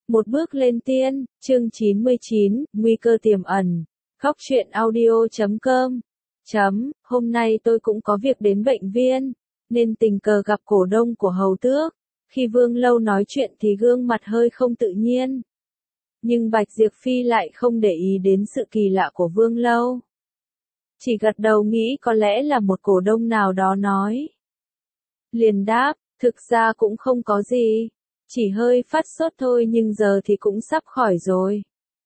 Một bước lên tiên, chương 99, nguy cơ tiềm ẩn. Góc truyện audio.com. Hôm nay tôi cũng có việc đến bệnh viên, nên tình cờ gặp cổ đông của Hầu Tước. Khi Vương Lâu nói chuyện thì gương mặt hơi không tự nhiên. Nhưng Bạch Diệp Phi lại không để ý đến sự kỳ lạ của Vương Lâu. Chỉ gật đầu nghĩ có lẽ là một cổ đông nào đó nói. Liền đáp, thực ra cũng không có gì. Chỉ hơi phát sốt thôi nhưng giờ thì cũng sắp khỏi rồi.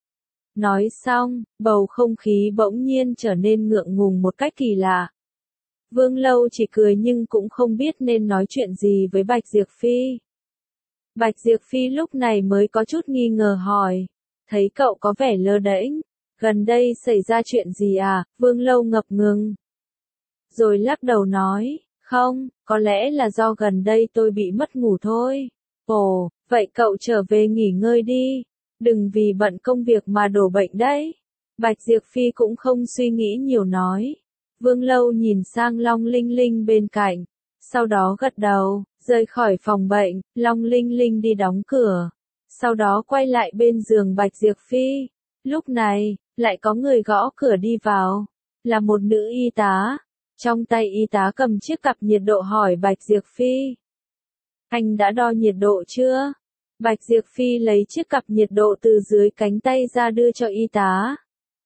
Nói xong, bầu không khí bỗng nhiên trở nên ngượng ngùng một cách kỳ lạ. Vương Lâu chỉ cười nhưng cũng không biết nên nói chuyện gì với Bạch Diệp Phi. Bạch Diệp Phi lúc này mới có chút nghi ngờ hỏi. Thấy cậu có vẻ lơ đễnh. Gần đây xảy ra chuyện gì à? Vương Lâu ngập ngừng. Rồi lắc đầu nói, không, có lẽ là do gần đây tôi bị mất ngủ thôi. Ồ, vậy cậu trở về nghỉ ngơi đi. Đừng vì bận công việc mà đổ bệnh đấy. Bạch Diệp Phi cũng không suy nghĩ nhiều nói. Vương Lâu nhìn sang Long Linh Linh bên cạnh. Sau đó gật đầu, rời khỏi phòng bệnh, Long Linh Linh đi đóng cửa. Sau đó quay lại bên giường Bạch Diệp Phi. Lúc này, lại có người gõ cửa đi vào. Là một nữ y tá. Trong tay y tá cầm chiếc cặp nhiệt độ hỏi Bạch Diệp Phi. Anh đã đo nhiệt độ chưa? Bạch Diệp Phi lấy chiếc cặp nhiệt độ từ dưới cánh tay ra đưa cho y tá.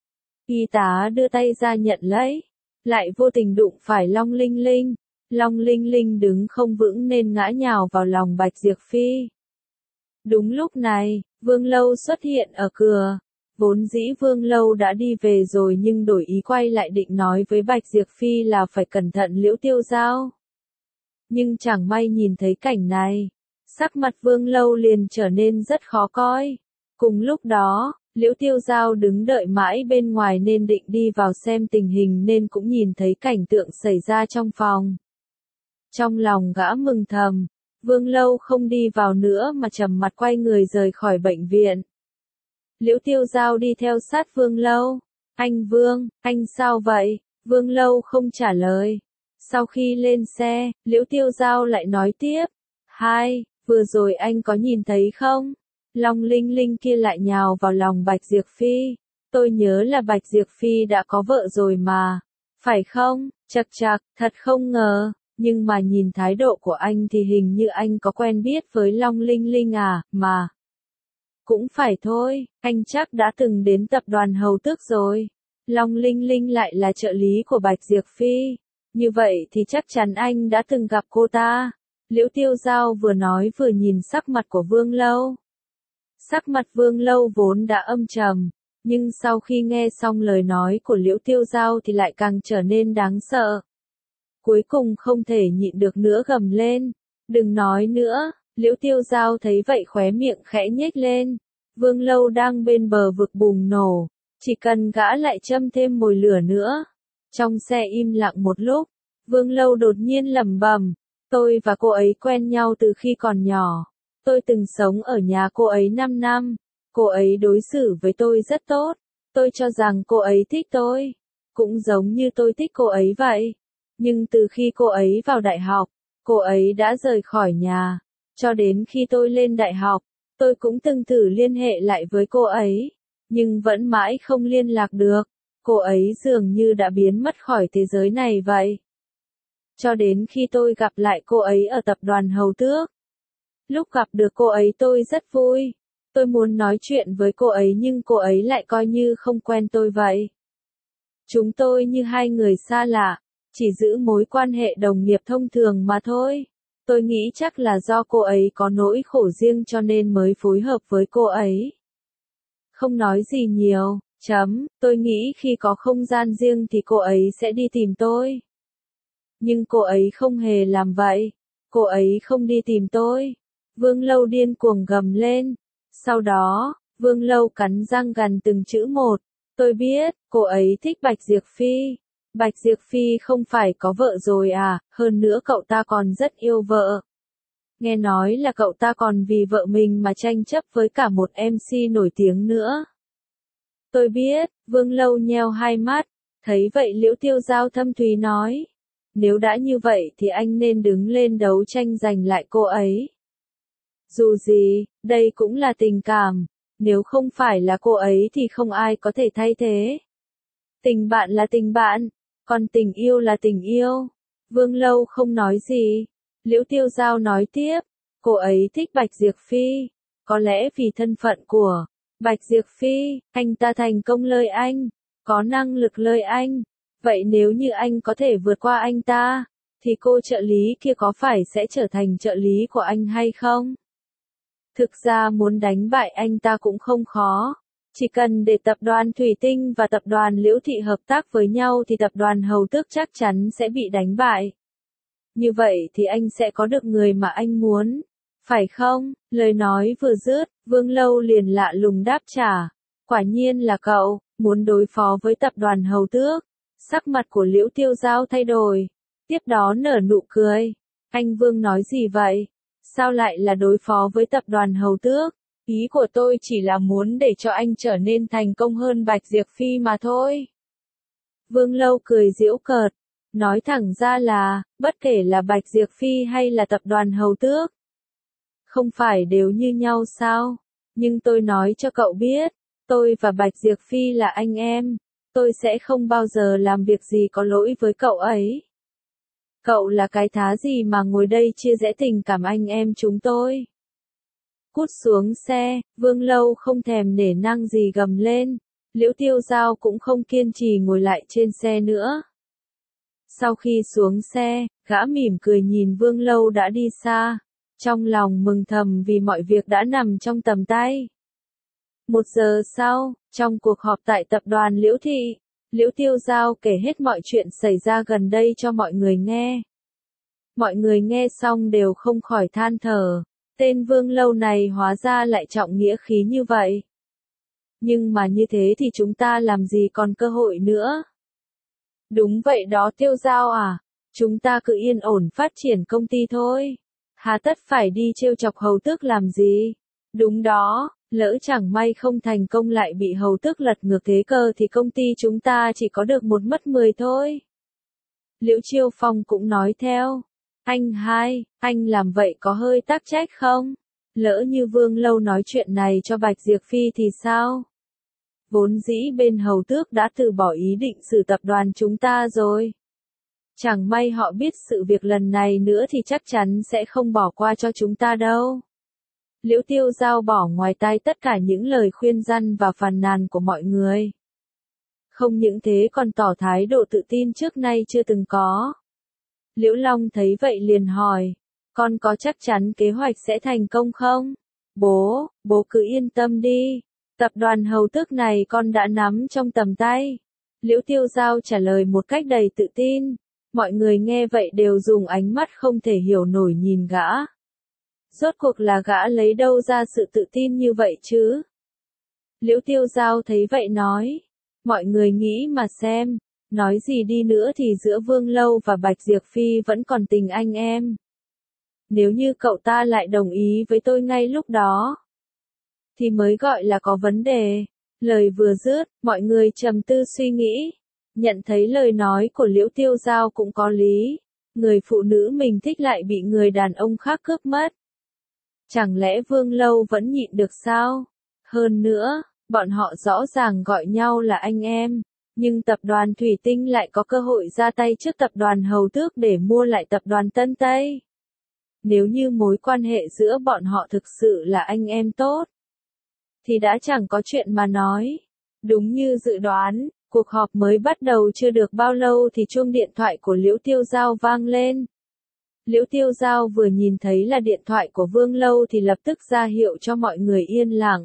Y tá đưa tay ra nhận lấy. Lại vô tình đụng phải Long Linh Linh. Long Linh Linh đứng không vững nên ngã nhào vào lòng Bạch Diệp Phi. Đúng lúc này, Vương Lâu xuất hiện ở cửa. Vốn dĩ Vương Lâu đã đi về rồi nhưng đổi ý quay lại định nói với Bạch Diệp Phi là phải cẩn thận Liễu Tiêu Giao. Nhưng chẳng may nhìn thấy cảnh này, sắc mặt Vương Lâu liền trở nên rất khó coi. Cùng lúc đó, Liễu Tiêu Giao đứng đợi mãi bên ngoài nên định đi vào xem tình hình nên cũng nhìn thấy cảnh tượng xảy ra trong phòng. Trong lòng gã mừng thầm, Vương Lâu không đi vào nữa mà trầm mặt quay người rời khỏi bệnh viện. Liễu Tiêu Giao đi theo sát Vương Lâu. Anh Vương, anh sao vậy? Vương Lâu không trả lời. Sau khi lên xe, Liễu Tiêu Giao lại nói tiếp. Hai, vừa rồi anh có nhìn thấy không? Long Linh Linh kia lại nhào vào lòng Bạch Diệp Phi. Tôi nhớ là Bạch Diệp Phi đã có vợ rồi mà. Phải không? Chậc chậc, thật không ngờ. Nhưng mà nhìn thái độ của anh thì hình như anh có quen biết với Long Linh Linh à, mà. Cũng phải thôi, anh chắc đã từng đến tập đoàn Hầu Tước rồi. Long Linh Linh lại là trợ lý của Bạch Diệp Phi. Như vậy thì chắc chắn anh đã từng gặp cô ta. Liễu Tiêu Giao vừa nói vừa nhìn sắc mặt của Vương Lâu. Sắc mặt Vương Lâu vốn đã âm trầm, nhưng sau khi nghe xong lời nói của Liễu Tiêu Giao thì lại càng trở nên đáng sợ. Cuối cùng không thể nhịn được nữa gầm lên. Đừng nói nữa. Liễu Tiêu Giao thấy vậy khóe miệng khẽ nhếch lên. Vương Lâu đang bên bờ vực bùng nổ. Chỉ cần gã lại châm thêm mồi lửa nữa. Trong xe im lặng một lúc, Vương Lâu đột nhiên lẩm bẩm. Tôi và cô ấy quen nhau từ khi còn nhỏ. Tôi từng sống ở nhà cô ấy 5 năm. Cô ấy đối xử với tôi rất tốt. Tôi cho rằng cô ấy thích tôi. Cũng giống như tôi thích cô ấy vậy. Nhưng từ khi cô ấy vào đại học, cô ấy đã rời khỏi nhà. Cho đến khi tôi lên đại học, tôi cũng từng thử liên hệ lại với cô ấy, nhưng vẫn mãi không liên lạc được. Cô ấy dường như đã biến mất khỏi thế giới này vậy. Cho đến khi tôi gặp lại cô ấy ở tập đoàn Hầu Tước. Lúc gặp được cô ấy tôi rất vui. Tôi muốn nói chuyện với cô ấy nhưng cô ấy lại coi như không quen tôi vậy. Chúng tôi như hai người xa lạ, chỉ giữ mối quan hệ đồng nghiệp thông thường mà thôi. Tôi nghĩ chắc là do cô ấy có nỗi khổ riêng cho nên mới phối hợp với cô ấy. Không nói gì nhiều, tôi nghĩ khi có không gian riêng thì cô ấy sẽ đi tìm tôi. Nhưng cô ấy không hề làm vậy. Cô ấy không đi tìm tôi. Vương Lâu điên cuồng gầm lên. Sau đó, Vương Lâu cắn răng gằn từng chữ một. Tôi biết, cô ấy thích Bạch Diệp Phi. Bạch Diệp Phi không phải có vợ rồi à, hơn nữa cậu ta còn rất yêu vợ. Nghe nói là cậu ta còn vì vợ mình mà tranh chấp với cả một MC nổi tiếng nữa. Tôi biết, Vương Lâu nheo hai mắt, thấy vậy Liễu Tiêu Giao thâm thúy nói. Nếu đã như vậy thì anh nên đứng lên đấu tranh giành lại cô ấy. Dù gì, đây cũng là tình cảm, nếu không phải là cô ấy thì không ai có thể thay thế. Tình bạn là tình bạn, còn tình yêu là tình yêu. Vương Lâu không nói gì. Liễu Tiêu Giao nói tiếp, cô ấy thích Bạch Diệp Phi, có lẽ vì thân phận của Bạch Diệp Phi, anh ta thành công lời anh, có năng lực lời anh. Vậy nếu như anh có thể vượt qua anh ta, thì cô trợ lý kia có phải sẽ trở thành trợ lý của anh hay không? Thực ra muốn đánh bại anh ta cũng không khó. Chỉ cần để tập đoàn Thủy Tinh và tập đoàn Liễu Thị hợp tác với nhau thì tập đoàn Hầu Tước chắc chắn sẽ bị đánh bại. Như vậy thì anh sẽ có được người mà anh muốn, phải không? Lời nói vừa dứt, Vương Lâu liền lạ lùng đáp trả. Quả nhiên là cậu, muốn đối phó với tập đoàn Hầu Tước. Sắc mặt của Liễu Tiêu Giao thay đổi, tiếp đó nở nụ cười. Anh Vương nói gì vậy? Sao lại là đối phó với tập đoàn Hầu Tước? Ý của tôi chỉ là muốn để cho anh trở nên thành công hơn Bạch Diệp Phi mà thôi. Vương Lâu cười giễu cợt, nói thẳng ra là, bất kể là Bạch Diệp Phi hay là tập đoàn Hầu Tước, không phải đều như nhau sao? Nhưng tôi nói cho cậu biết, tôi và Bạch Diệp Phi là anh em, tôi sẽ không bao giờ làm việc gì có lỗi với cậu ấy. Cậu là cái thá gì mà ngồi đây chia rẽ tình cảm anh em chúng tôi? Cút xuống xe, Vương Lâu không thèm nể nang gì gầm lên. Liễu Tiêu Giao cũng không kiên trì ngồi lại trên xe nữa. Sau khi xuống xe, gã mỉm cười nhìn Vương Lâu đã đi xa. Trong lòng mừng thầm vì mọi việc đã nằm trong tầm tay. 1 giờ sau, trong cuộc họp tại tập đoàn Liễu Thị, Liễu Tiêu Giao kể hết mọi chuyện xảy ra gần đây cho mọi người nghe. Mọi người nghe xong đều không khỏi than thở. Tên Vương Lâu này hóa ra lại trọng nghĩa khí như vậy. Nhưng mà như thế thì chúng ta làm gì còn cơ hội nữa. Đúng vậy đó Tiêu Giao à, chúng ta cứ yên ổn phát triển công ty thôi. Hà tất phải đi trêu chọc Hầu Tước làm gì? Đúng đó, lỡ chẳng may không thành công lại bị Hầu Tước lật ngược thế cơ thì công ty chúng ta chỉ có được 1 mất 10 thôi. Liễu Chiêu Phong cũng nói theo. Anh hai, anh làm vậy có hơi tắc trách không? Lỡ như Vương Lâu nói chuyện này cho Bạch Diệp Phi thì sao? Vốn dĩ bên Hầu Tước đã từ bỏ ý định xử tập đoàn chúng ta rồi. Chẳng may họ biết sự việc lần này nữa thì chắc chắn sẽ không bỏ qua cho chúng ta đâu. Liễu Tiêu Giao bỏ ngoài tai tất cả những lời khuyên răn và phàn nàn của mọi người. Không những thế còn tỏ thái độ tự tin trước nay chưa từng có. Liễu Long thấy vậy liền hỏi, con có chắc chắn kế hoạch sẽ thành công không? Bố cứ yên tâm đi, tập đoàn Hầu Tước này con đã nắm trong tầm tay. Liễu Tiêu Giao trả lời một cách đầy tự tin, mọi người nghe vậy đều dùng ánh mắt không thể hiểu nổi nhìn gã. Rốt cuộc là gã lấy đâu ra sự tự tin như vậy chứ? Liễu Tiêu Giao thấy vậy nói, mọi người nghĩ mà xem. Nói gì đi nữa thì giữa Vương Lâu và Bạch Diệp Phi vẫn còn tình anh em. Nếu như cậu ta lại đồng ý với tôi ngay lúc đó, thì mới gọi là có vấn đề. Lời vừa dứt, mọi người trầm tư suy nghĩ. Nhận thấy lời nói của Liễu Tiêu Giao cũng có lý. Người phụ nữ mình thích lại bị người đàn ông khác cướp mất. Chẳng lẽ Vương Lâu vẫn nhịn được sao? Hơn nữa, bọn họ rõ ràng gọi nhau là anh em. Nhưng tập đoàn Thủy Tinh lại có cơ hội ra tay trước tập đoàn Hầu Tước để mua lại tập đoàn Tân Tây. Nếu như mối quan hệ giữa bọn họ thực sự là anh em tốt, thì đã chẳng có chuyện mà nói. Đúng như dự đoán, cuộc họp mới bắt đầu chưa được bao lâu thì chuông điện thoại của Liễu Tiêu Giao vang lên. Liễu Tiêu Giao vừa nhìn thấy là điện thoại của Vương Lâu thì lập tức ra hiệu cho mọi người yên lặng.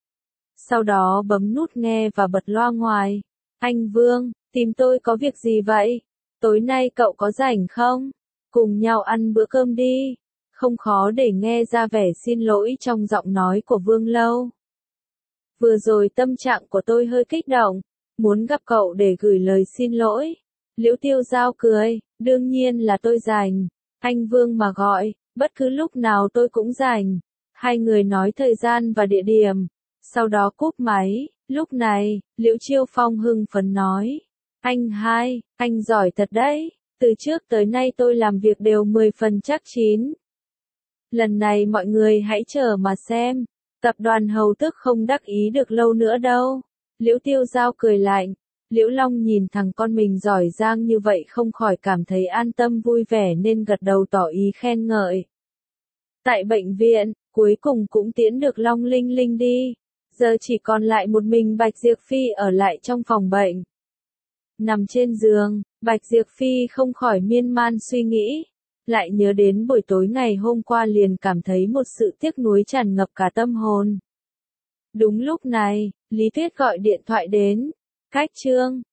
Sau đó bấm nút nghe và bật loa ngoài. Anh Vương, tìm tôi có việc gì vậy? Tối nay cậu có rảnh không? Cùng nhau ăn bữa cơm đi. Không khó để nghe ra vẻ xin lỗi trong giọng nói của Vương Lâu. Vừa rồi tâm trạng của tôi hơi kích động, muốn gặp cậu để gửi lời xin lỗi. Liễu Tiêu Giao cười, đương nhiên là tôi rảnh. Anh Vương mà gọi, bất cứ lúc nào tôi cũng rảnh. Hai người nói thời gian và địa điểm, sau đó cúp máy. Lúc này, Liễu Chiêu Phong hưng phấn nói, anh hai, anh giỏi thật đấy, từ trước tới nay tôi làm việc đều 10 phần chắc chín. Lần này mọi người hãy chờ mà xem. Tập đoàn Hầu Tức không đắc ý được lâu nữa đâu. Liễu Tiêu Giao cười lạnh. Liễu Long nhìn thằng con mình giỏi giang như vậy không khỏi cảm thấy an tâm vui vẻ nên gật đầu tỏ ý khen ngợi. Tại bệnh viện, cuối cùng cũng tiễn được Long Linh Linh đi. Giờ chỉ còn lại một mình Bạch Diệp Phi ở lại trong phòng bệnh. Nằm trên giường, Bạch Diệp Phi không khỏi miên man suy nghĩ. Lại nhớ đến buổi tối ngày hôm qua liền cảm thấy một sự tiếc nuối tràn ngập cả tâm hồn. Đúng lúc này, Lý Tuyết gọi điện thoại đến. Khách Trương,